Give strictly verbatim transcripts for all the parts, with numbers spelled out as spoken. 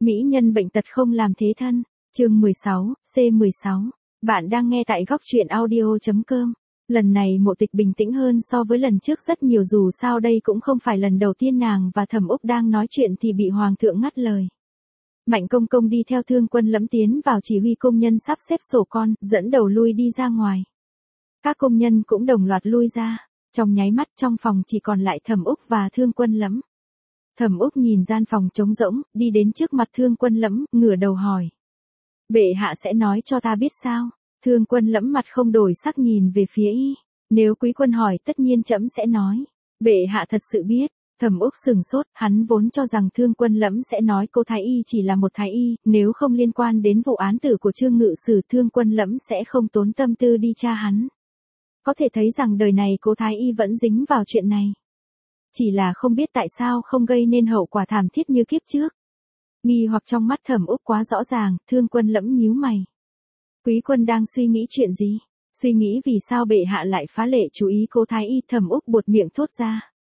Mỹ nhân bệnh tật không làm thế thân. Chương mười sáu, C mười sáu. Bạn đang nghe tại góc truyện audio chấm com. Lần này Mộ Tịch bình tĩnh hơn so với lần trước rất nhiều, dù sao đây cũng không phải lần đầu tiên nàng và Thẩm Úc đang nói chuyện thì bị Hoàng thượng ngắt lời. Mạnh Công Công đi theo Thương Quân Lẫm tiến vào chỉ huy công nhân sắp xếp sổ con, dẫn đầu lui đi ra ngoài. Các công nhân cũng đồng loạt lui ra. Trong nháy mắt trong phòng chỉ còn lại Thẩm Úc và Thương Quân Lẫm. Thẩm Úc nhìn gian phòng trống rỗng, đi đến trước mặt Thương Quân Lẫm, ngửa đầu hỏi. Bệ hạ sẽ nói cho ta biết sao? Thương Quân Lẫm mặt không đổi sắc nhìn về phía y. Nếu quý quân hỏi tất nhiên trẫm sẽ nói. Bệ hạ thật sự biết. Thẩm Úc sừng sốt, hắn vốn cho rằng Thương Quân Lẫm sẽ nói cô Thái Y chỉ là một Thái Y, nếu không liên quan đến vụ án tử của Trương Ngự Sử Thương Quân Lẫm sẽ không tốn tâm tư đi tra hắn. Có thể thấy rằng đời này cô Thái Y vẫn dính vào chuyện này. Chỉ là không biết tại sao không gây nên hậu quả thảm thiết như kiếp trước. Nghi hoặc trong mắt Thẩm Úc quá rõ ràng, Thương Quân Lẫm nhíu mày. Quý quân đang suy nghĩ chuyện gì? Suy nghĩ vì sao bệ hạ lại phá lệ chú ý cô Thái Y? Thẩm Úc buột miệng thốt ra.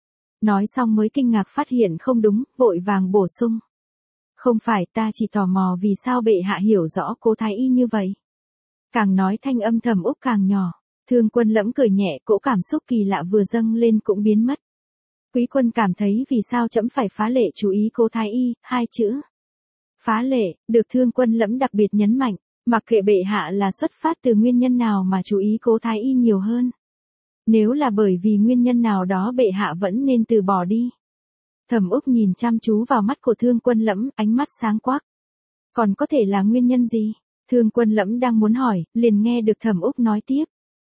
Nói xong mới kinh ngạc phát hiện không đúng, vội vàng bổ sung. Không phải, ta chỉ tò mò vì sao bệ hạ hiểu rõ cô Thái Y như vậy. Càng nói thanh âm Thẩm Úc càng nhỏ. Thương Quân Lẫm cười nhẹ, cỗ cảm xúc kỳ lạ vừa dâng lên cũng biến mất. Quý quân cảm thấy vì sao trẫm phải phá lệ chú ý cô Thái Y, hai chữ. Phá lệ, được Thương Quân Lẫm đặc biệt nhấn mạnh, mặc kệ bệ hạ là xuất phát từ nguyên nhân nào mà chú ý cô Thái Y nhiều hơn. Nếu là bởi vì nguyên nhân nào đó bệ hạ vẫn nên từ bỏ đi. Thẩm Úc nhìn chăm chú vào mắt của Thương Quân Lẫm, ánh mắt sáng quắc. Còn có thể là nguyên nhân gì? Thương Quân Lẫm đang muốn hỏi, liền nghe được Thẩm Úc nói tiếp.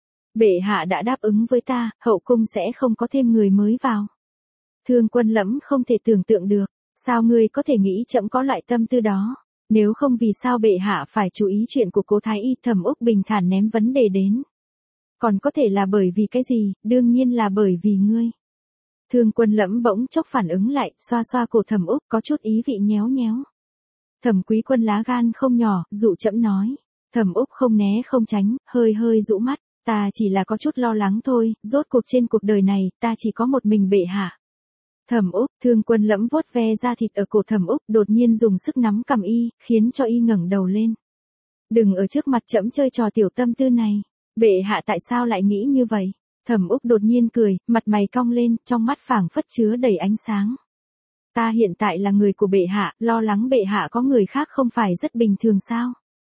Bệ hạ đã đáp ứng với ta, hậu cung sẽ không có thêm người mới vào. Thương Quân Lẫm không thể tưởng tượng được, sao ngươi có thể nghĩ trẫm có loại tâm tư đó? Nếu không vì sao bệ hạ phải chú ý chuyện của cố Thái Y? Thẩm Úc bình thản ném vấn đề đến. Còn có thể là bởi vì cái gì? Đương nhiên là bởi vì ngươi. Thương Quân Lẫm bỗng chốc phản ứng lại, xoa xoa cổ Thẩm Úc, có chút ý vị nhéo nhéo. Thẩm quý quân lá gan không nhỏ, dụ trẫm nói. Thẩm Úc không né không tránh, hơi hơi rũ mắt. Ta chỉ là có chút lo lắng thôi, rốt cuộc trên cuộc đời này, ta chỉ có một mình bệ hạ. Thẩm Úc, Thương Quân Lẫm vuốt ve da thịt ở cổ Thẩm Úc, đột nhiên dùng sức nắm cằm y, khiến cho y ngẩng đầu lên. Đừng ở trước mặt trẫm chơi trò tiểu tâm tư này. Bệ hạ tại sao lại nghĩ như vậy? Thẩm Úc đột nhiên cười, mặt mày cong lên, trong mắt phảng phất chứa đầy ánh sáng. Ta hiện tại là người của bệ hạ, lo lắng bệ hạ có người khác không phải rất bình thường sao?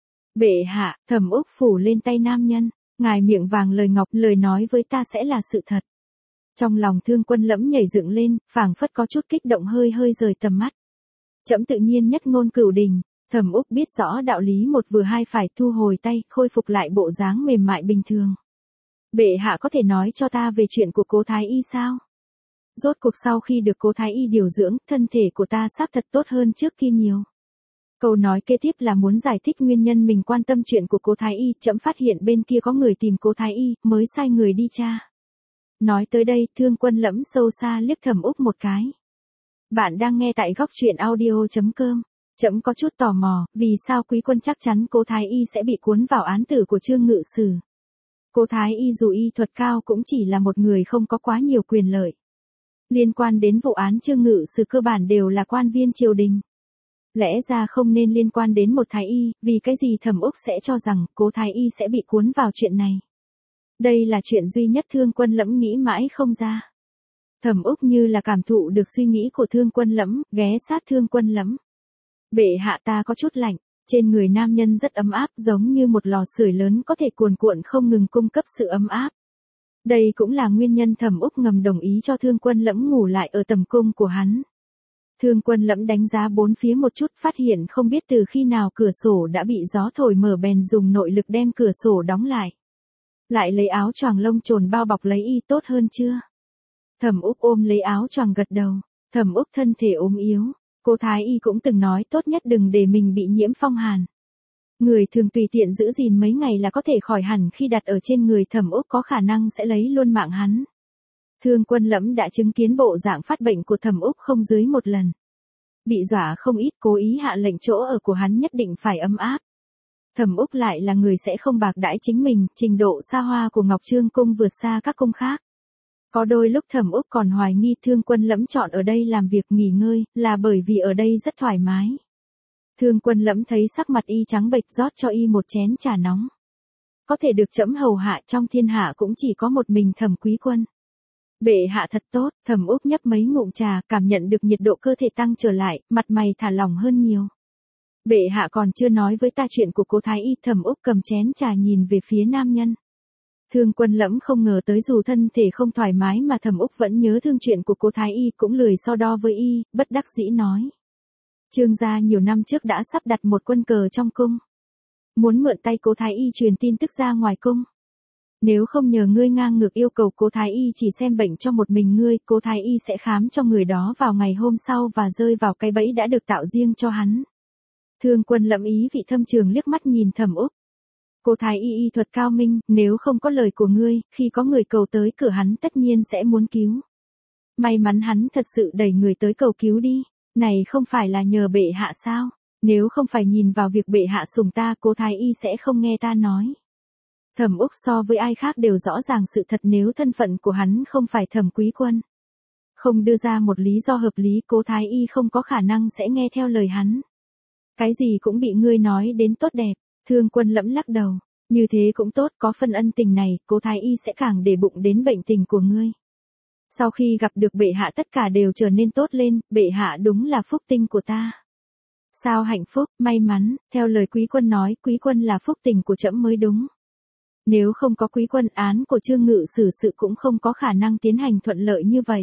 Bệ hạ, Thẩm Úc phủ lên tay nam nhân. Ngài miệng vàng lời ngọc, lời nói với ta sẽ là sự thật. Trong lòng Thương Quân Lẫm nhảy dựng lên, phảng phất có chút kích động, hơi hơi rời tầm mắt. Trẫm tự nhiên nhất ngôn cửu đình. Thẩm Úc biết rõ đạo lý một vừa hai phải, thu hồi tay, khôi phục lại bộ dáng mềm mại bình thường. Bệ hạ có thể nói cho ta về chuyện của cố Thái Y sao? Rốt cuộc sau khi được cố Thái Y điều dưỡng, thân thể của ta xác thật tốt hơn trước kia nhiều. Câu nói kế tiếp là muốn giải thích nguyên nhân mình quan tâm chuyện của cố Thái Y, trẫm phát hiện bên kia có người tìm cố Thái Y, mới sai người đi tra. Nói tới đây, Thương Quân Lẫm sâu xa liếc Thẩm Úc một cái. Bạn đang nghe tại góc truyện audio chấm com. Trẫm có chút tò mò, vì sao quý quân chắc chắn cố Thái Y sẽ bị cuốn vào án tử của Trương Ngự Sử. Cố Thái Y dù y thuật cao cũng chỉ là một người không có quá nhiều quyền lợi. Liên quan đến vụ án Trương Ngự Sử cơ bản đều là quan viên triều đình. Lẽ ra không nên liên quan đến một Thái Y, vì cái gì Thẩm Úc sẽ cho rằng cố Thái Y sẽ bị cuốn vào chuyện này. Đây là chuyện duy nhất Thương Quân Lẫm nghĩ mãi không ra. Thẩm Úc như là cảm thụ được suy nghĩ của Thương Quân Lẫm, ghé sát Thương Quân Lẫm. Bệ hạ, ta có chút lạnh, trên người nam nhân rất ấm áp, giống như một lò sưởi lớn có thể cuồn cuộn không ngừng cung cấp sự ấm áp. Đây cũng là nguyên nhân Thẩm Úc ngầm đồng ý cho Thương Quân Lẫm ngủ lại ở tầm cung của hắn. Thương Quân Lẫm đánh giá bốn phía một chút, phát hiện không biết từ khi nào cửa sổ đã bị gió thổi mở, bèn dùng nội lực đem cửa sổ đóng lại. Lại lấy áo choàng lông trồn bao bọc lấy y, tốt hơn chưa? Thẩm Úc ôm lấy áo choàng gật đầu. Thẩm Úc thân thể ốm yếu. Cô Thái Y cũng từng nói tốt nhất đừng để mình bị nhiễm phong hàn. Người thường tùy tiện giữ gìn mấy ngày là có thể khỏi hẳn, khi đặt ở trên người Thẩm Úc có khả năng sẽ lấy luôn mạng hắn. Thương Quân Lẫm đã chứng kiến bộ dạng phát bệnh của Thẩm Úc không dưới một lần. Bị dọa không ít, cố ý hạ lệnh chỗ ở của hắn nhất định phải ấm áp. Thẩm Úc lại là người sẽ không bạc đãi chính mình, trình độ xa hoa của Ngọc Trương cung vượt xa các cung khác. Có đôi lúc Thẩm Úc còn hoài nghi Thương Quân Lẫm chọn ở đây làm việc nghỉ ngơi, là bởi vì ở đây rất thoải mái. Thương Quân Lẫm thấy sắc mặt y trắng bệch, rót cho y một chén trà nóng. Có thể được trẫm hầu hạ trong thiên hạ cũng chỉ có một mình Thẩm Quý Quân. Bệ hạ thật tốt. Thẩm Úc nhấp mấy ngụm trà, cảm nhận được nhiệt độ cơ thể tăng trở lại, mặt mày thả lỏng hơn nhiều. Bệ hạ còn chưa nói với ta chuyện của Cố Thái Y. Thẩm Úc cầm chén trà nhìn về phía nam nhân. Thương Quân Lẫm không ngờ tới dù thân thể không thoải mái mà Thẩm Úc vẫn nhớ thương chuyện của Cố Thái Y, cũng lười so đo với y, bất đắc dĩ nói. Trương gia nhiều năm trước đã sắp đặt một quân cờ trong cung. Muốn mượn tay Cố Thái Y truyền tin tức ra ngoài cung. Nếu không nhờ ngươi ngang ngược yêu cầu Cố Thái Y chỉ xem bệnh cho một mình ngươi, Cố Thái Y sẽ khám cho người đó vào ngày hôm sau và rơi vào cái bẫy đã được tạo riêng cho hắn. Thương Quân Lẫm ý vị thâm trường liếc mắt nhìn Thẩm Úc. Cố Thái Y y thuật cao minh, nếu không có lời của ngươi, khi có người cầu tới cửa hắn tất nhiên sẽ muốn cứu. May mắn hắn thật sự đẩy người tới cầu cứu đi. Này không phải là nhờ bệ hạ sao? Nếu không phải nhìn vào việc bệ hạ sủng ta, Cố Thái Y sẽ không nghe ta nói. Thẩm Úc so với ai khác đều rõ ràng sự thật, nếu thân phận của hắn không phải Thẩm Quý Quân. Không đưa ra một lý do hợp lý, Cố Thái Y không có khả năng sẽ nghe theo lời hắn. Cái gì cũng bị ngươi nói đến tốt đẹp. Thương Quân Lẫm lắc đầu. Như thế cũng tốt, có phần ân tình này, Cố Thái Y sẽ càng để bụng đến bệnh tình của ngươi. Sau khi gặp được bệ hạ tất cả đều trở nên tốt lên, bệ hạ đúng là phúc tinh của ta. Sao hạnh phúc, may mắn, theo lời Quý Quân nói, Quý Quân là phúc tình của trẫm mới đúng. Nếu không có Quý Quân, án của Trương Ngự xử sự cũng không có khả năng tiến hành thuận lợi như vậy.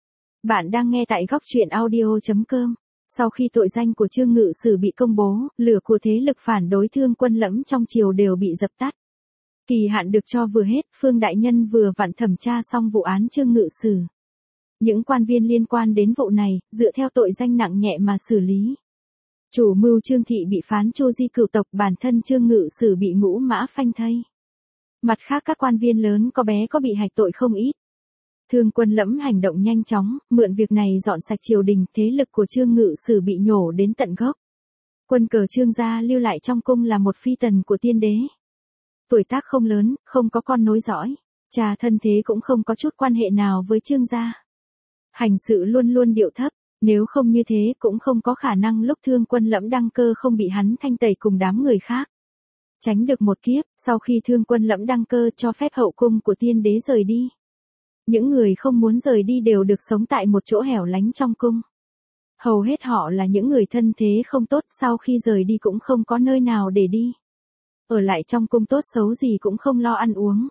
Bạn đang nghe tại góc truyện audio chấm com. Sau khi tội danh của Trương Ngự xử bị công bố, lửa của thế lực phản đối Thương Quân Lẫm trong triều đều bị dập tắt. Kỳ hạn được cho vừa hết, Phương đại nhân vừa vặn thẩm tra xong vụ án Trương Ngự xử. Những quan viên liên quan đến vụ này, dựa theo tội danh nặng nhẹ mà xử lý. Chủ mưu Trương Thị bị phán tru di cửu tộc, bản thân Trương Ngự xử bị ngũ mã phanh thây. Mặt khác các quan viên lớn có bé có bị hạch tội không ít. Thương Quân Lẫm hành động nhanh chóng, mượn việc này dọn sạch triều đình, thế lực của Trương Ngự xử bị nhổ đến tận gốc. Quân cờ Trương gia lưu lại trong cung là một phi tần của tiên đế. Tuổi tác không lớn, không có con nối dõi, cha thân thế cũng không có chút quan hệ nào với Trương gia. Hành sự luôn luôn điệu thấp, nếu không như thế cũng không có khả năng lúc Thương Quân Lẫm đăng cơ không bị hắn thanh tẩy cùng đám người khác. Tránh được một kiếp, sau khi Thương Quân Lẫm đăng cơ cho phép hậu cung của tiên đế rời đi. Những người không muốn rời đi đều được sống tại một chỗ hẻo lánh trong cung. Hầu hết họ là những người thân thế không tốt, sau khi rời đi cũng không có nơi nào để đi. Ở lại trong cung tốt xấu gì cũng không lo ăn uống.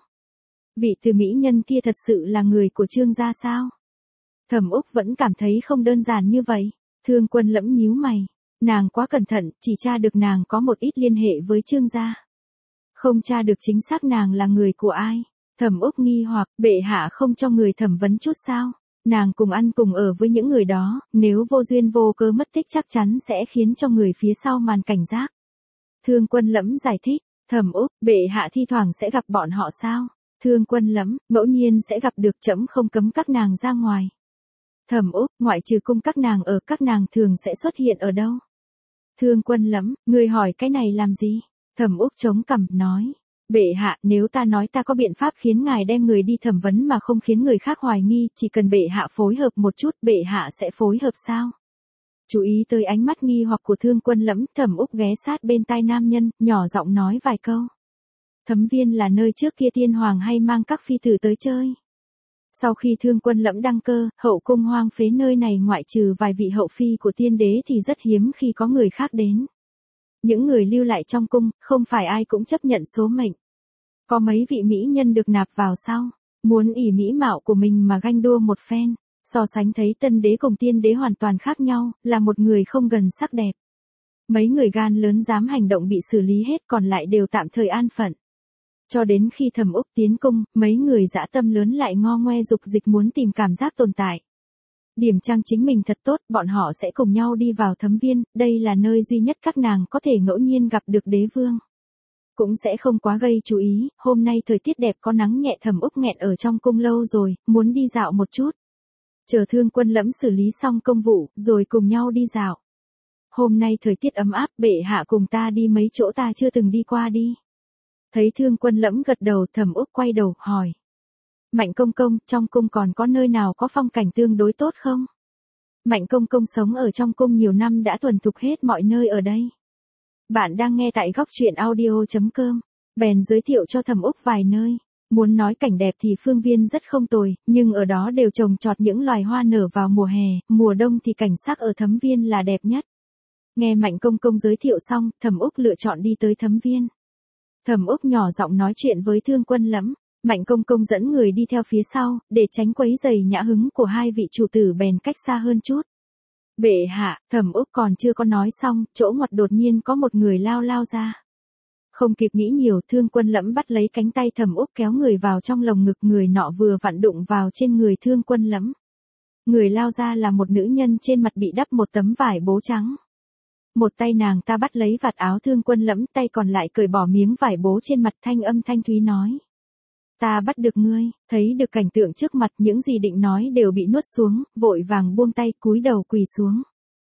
Vị từ mỹ nhân kia thật sự là người của Trương gia sao? Thẩm Úc vẫn cảm thấy không đơn giản như vậy. Thương Quân Lẫm nhíu mày. Nàng quá cẩn thận, chỉ tra được nàng có một ít liên hệ với Trương gia. Không tra được chính xác nàng là người của ai. Thẩm Úc nghi hoặc, bệ hạ không cho người thẩm vấn chút sao? Nàng cùng ăn cùng ở với những người đó, nếu vô duyên vô cớ mất tích chắc chắn sẽ khiến cho người phía sau màn cảnh giác. Thương Quân Lẫm giải thích, Thẩm Úc, bệ hạ thi thoảng sẽ gặp bọn họ sao? Thương Quân Lẫm, ngẫu nhiên sẽ gặp được, trẫm không cấm các nàng ra ngoài. Thẩm Úc, ngoại trừ cung các nàng ở, các nàng thường sẽ xuất hiện ở đâu? Thương Quân Lẫm, người hỏi cái này làm gì? Thẩm Úc chống cằm, nói. Bệ hạ, nếu ta nói ta có biện pháp khiến ngài đem người đi thẩm vấn mà không khiến người khác hoài nghi, chỉ cần bệ hạ phối hợp một chút, bệ hạ sẽ phối hợp sao? Chú ý tới ánh mắt nghi hoặc của Thương Quân Lẫm, Thẩm Úc ghé sát bên tai nam nhân, nhỏ giọng nói vài câu. Thấm Viên là nơi trước kia tiên hoàng hay mang các phi tử tới chơi. Sau khi Thương Quân Lẫm đăng cơ, hậu cung hoang phế nơi này ngoại trừ vài vị hậu phi của tiên đế thì rất hiếm khi có người khác đến. Những người lưu lại trong cung, không phải ai cũng chấp nhận số mệnh. Có mấy vị mỹ nhân được nạp vào sau, muốn ỷ mỹ mạo của mình mà ganh đua một phen, so sánh thấy tân đế cùng tiên đế hoàn toàn khác nhau, là một người không gần sắc đẹp. Mấy người gan lớn dám hành động bị xử lý hết, còn lại đều tạm thời an phận. Cho đến khi Thẩm Úc tiến cung, mấy người dã tâm lớn lại ngo ngoe dục dịch muốn tìm cảm giác tồn tại. Điểm trang chính mình thật tốt, bọn họ sẽ cùng nhau đi vào Thấm Viên, đây là nơi duy nhất các nàng có thể ngẫu nhiên gặp được đế vương. Cũng sẽ không quá gây chú ý, hôm nay thời tiết đẹp có nắng nhẹ. Thẩm Úc nghẹn ở trong cung lâu rồi, muốn đi dạo một chút. Chờ Thương Quân Lẫm xử lý xong công vụ, rồi cùng nhau đi dạo. Hôm nay thời tiết ấm áp, bệ hạ cùng ta đi mấy chỗ ta chưa từng đi qua đi. Thấy Thương Quân Lẫm gật đầu, Thẩm Úc quay đầu, hỏi. Mạnh công công, trong cung còn có nơi nào có phong cảnh tương đối tốt không? Mạnh công công sống ở trong cung nhiều năm đã thuần thục hết mọi nơi ở đây. Bạn đang nghe tại góc truyện audio chấm com. Bèn giới thiệu cho Thẩm Úc vài nơi. Muốn nói cảnh đẹp thì Phương Viên rất không tồi, nhưng ở đó đều trồng trọt những loài hoa nở vào mùa hè, mùa đông thì cảnh sắc ở Thấm Viên là đẹp nhất. Nghe Mạnh Công Công giới thiệu xong, Thẩm Úc lựa chọn đi tới Thấm Viên. Thẩm Úc nhỏ giọng nói chuyện với Thương Quân Lẫm, Mạnh Công Công dẫn người đi theo phía sau, để tránh quấy rầy nhã hứng của hai vị chủ tử bèn cách xa hơn chút. Bệ hạ, Thẩm Úc còn chưa có nói xong, chỗ ngoặt đột nhiên có một người lao lao ra. Không kịp nghĩ nhiều, Thương Quân Lẫm bắt lấy cánh tay Thẩm Úc kéo người vào trong lồng ngực, người nọ vừa vặn đụng vào trên người Thương Quân Lẫm. Người lao ra là một nữ nhân trên mặt bị đắp một tấm vải bố trắng. Một tay nàng ta bắt lấy vạt áo Thương Quân Lẫm, tay còn lại cởi bỏ miếng vải bố trên mặt, thanh âm thanh thúy nói. Ta bắt được ngươi. Thấy được cảnh tượng trước mặt, những gì định nói đều bị nuốt xuống, vội vàng buông tay cúi đầu quỳ xuống.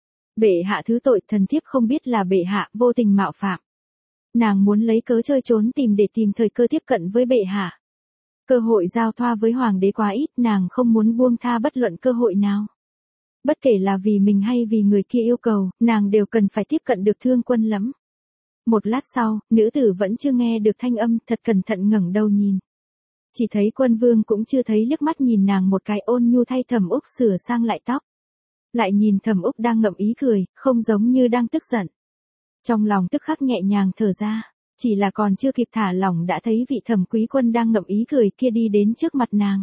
Bệ hạ thứ tội, thần thiếp không biết là bệ hạ vô tình mạo phạm. Nàng muốn lấy cớ chơi trốn tìm để tìm thời cơ tiếp cận với bệ hạ. Cơ hội giao thoa với hoàng đế quá ít, nàng không muốn buông tha bất luận cơ hội nào. Bất kể là vì mình hay vì người kia yêu cầu, nàng đều cần phải tiếp cận được Thương Quân Lẫm. Một lát sau, nữ tử vẫn chưa nghe được thanh âm, thật cẩn thận ngẩng đầu nhìn. Chỉ thấy Quân Vương cũng chưa thấy, liếc mắt nhìn nàng một cái, ôn nhu thay Thẩm Úc sửa sang lại tóc. Lại nhìn Thẩm Úc đang ngậm ý cười, không giống như đang tức giận. Trong lòng tức khắc nhẹ nhàng thở ra, chỉ là còn chưa kịp thả lỏng đã thấy vị Thẩm Quý Quân đang ngậm ý cười kia đi đến trước mặt nàng.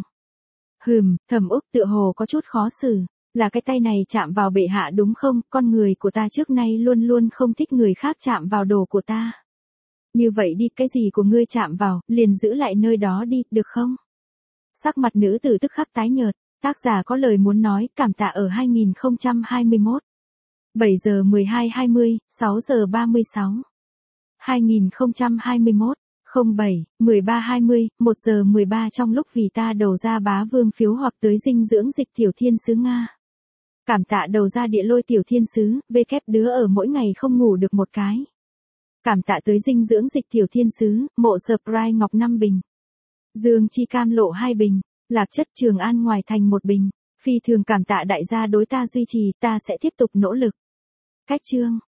Hừm, Thẩm Úc tựa hồ có chút khó xử, là cái tay này chạm vào bệ hạ đúng không? Con người của ta trước nay luôn luôn không thích người khác chạm vào đồ của ta. Như vậy đi, cái gì của ngươi chạm vào, liền giữ lại nơi đó đi, được không? Sắc mặt nữ tử tức khắc tái nhợt, tác giả có lời muốn nói, cảm tạ ở hai nghìn không trăm hai mươi mốt. bảy giờ mười hai hai mươi, sáu giờ ba mươi sáu. hai nghìn không trăm hai mươi mốt, không bảy, mười ba hai mươi, một giờ mười ba trong lúc vì ta đầu ra bá vương phiếu hoặc tới dinh dưỡng dịch tiểu thiên sứ Nga. Cảm tạ đầu ra địa lôi tiểu thiên sứ, vê kép đứa ở mỗi ngày không ngủ được một cái. Cảm tạ tới dinh dưỡng dịch tiểu thiên sứ, mộ surprise ngọc năm bình. Dương chi cam lộ hai bình, lạc chất Trường An ngoài thành một bình. Phi thường cảm tạ đại gia đối ta duy trì, ta sẽ tiếp tục nỗ lực. Cách chương.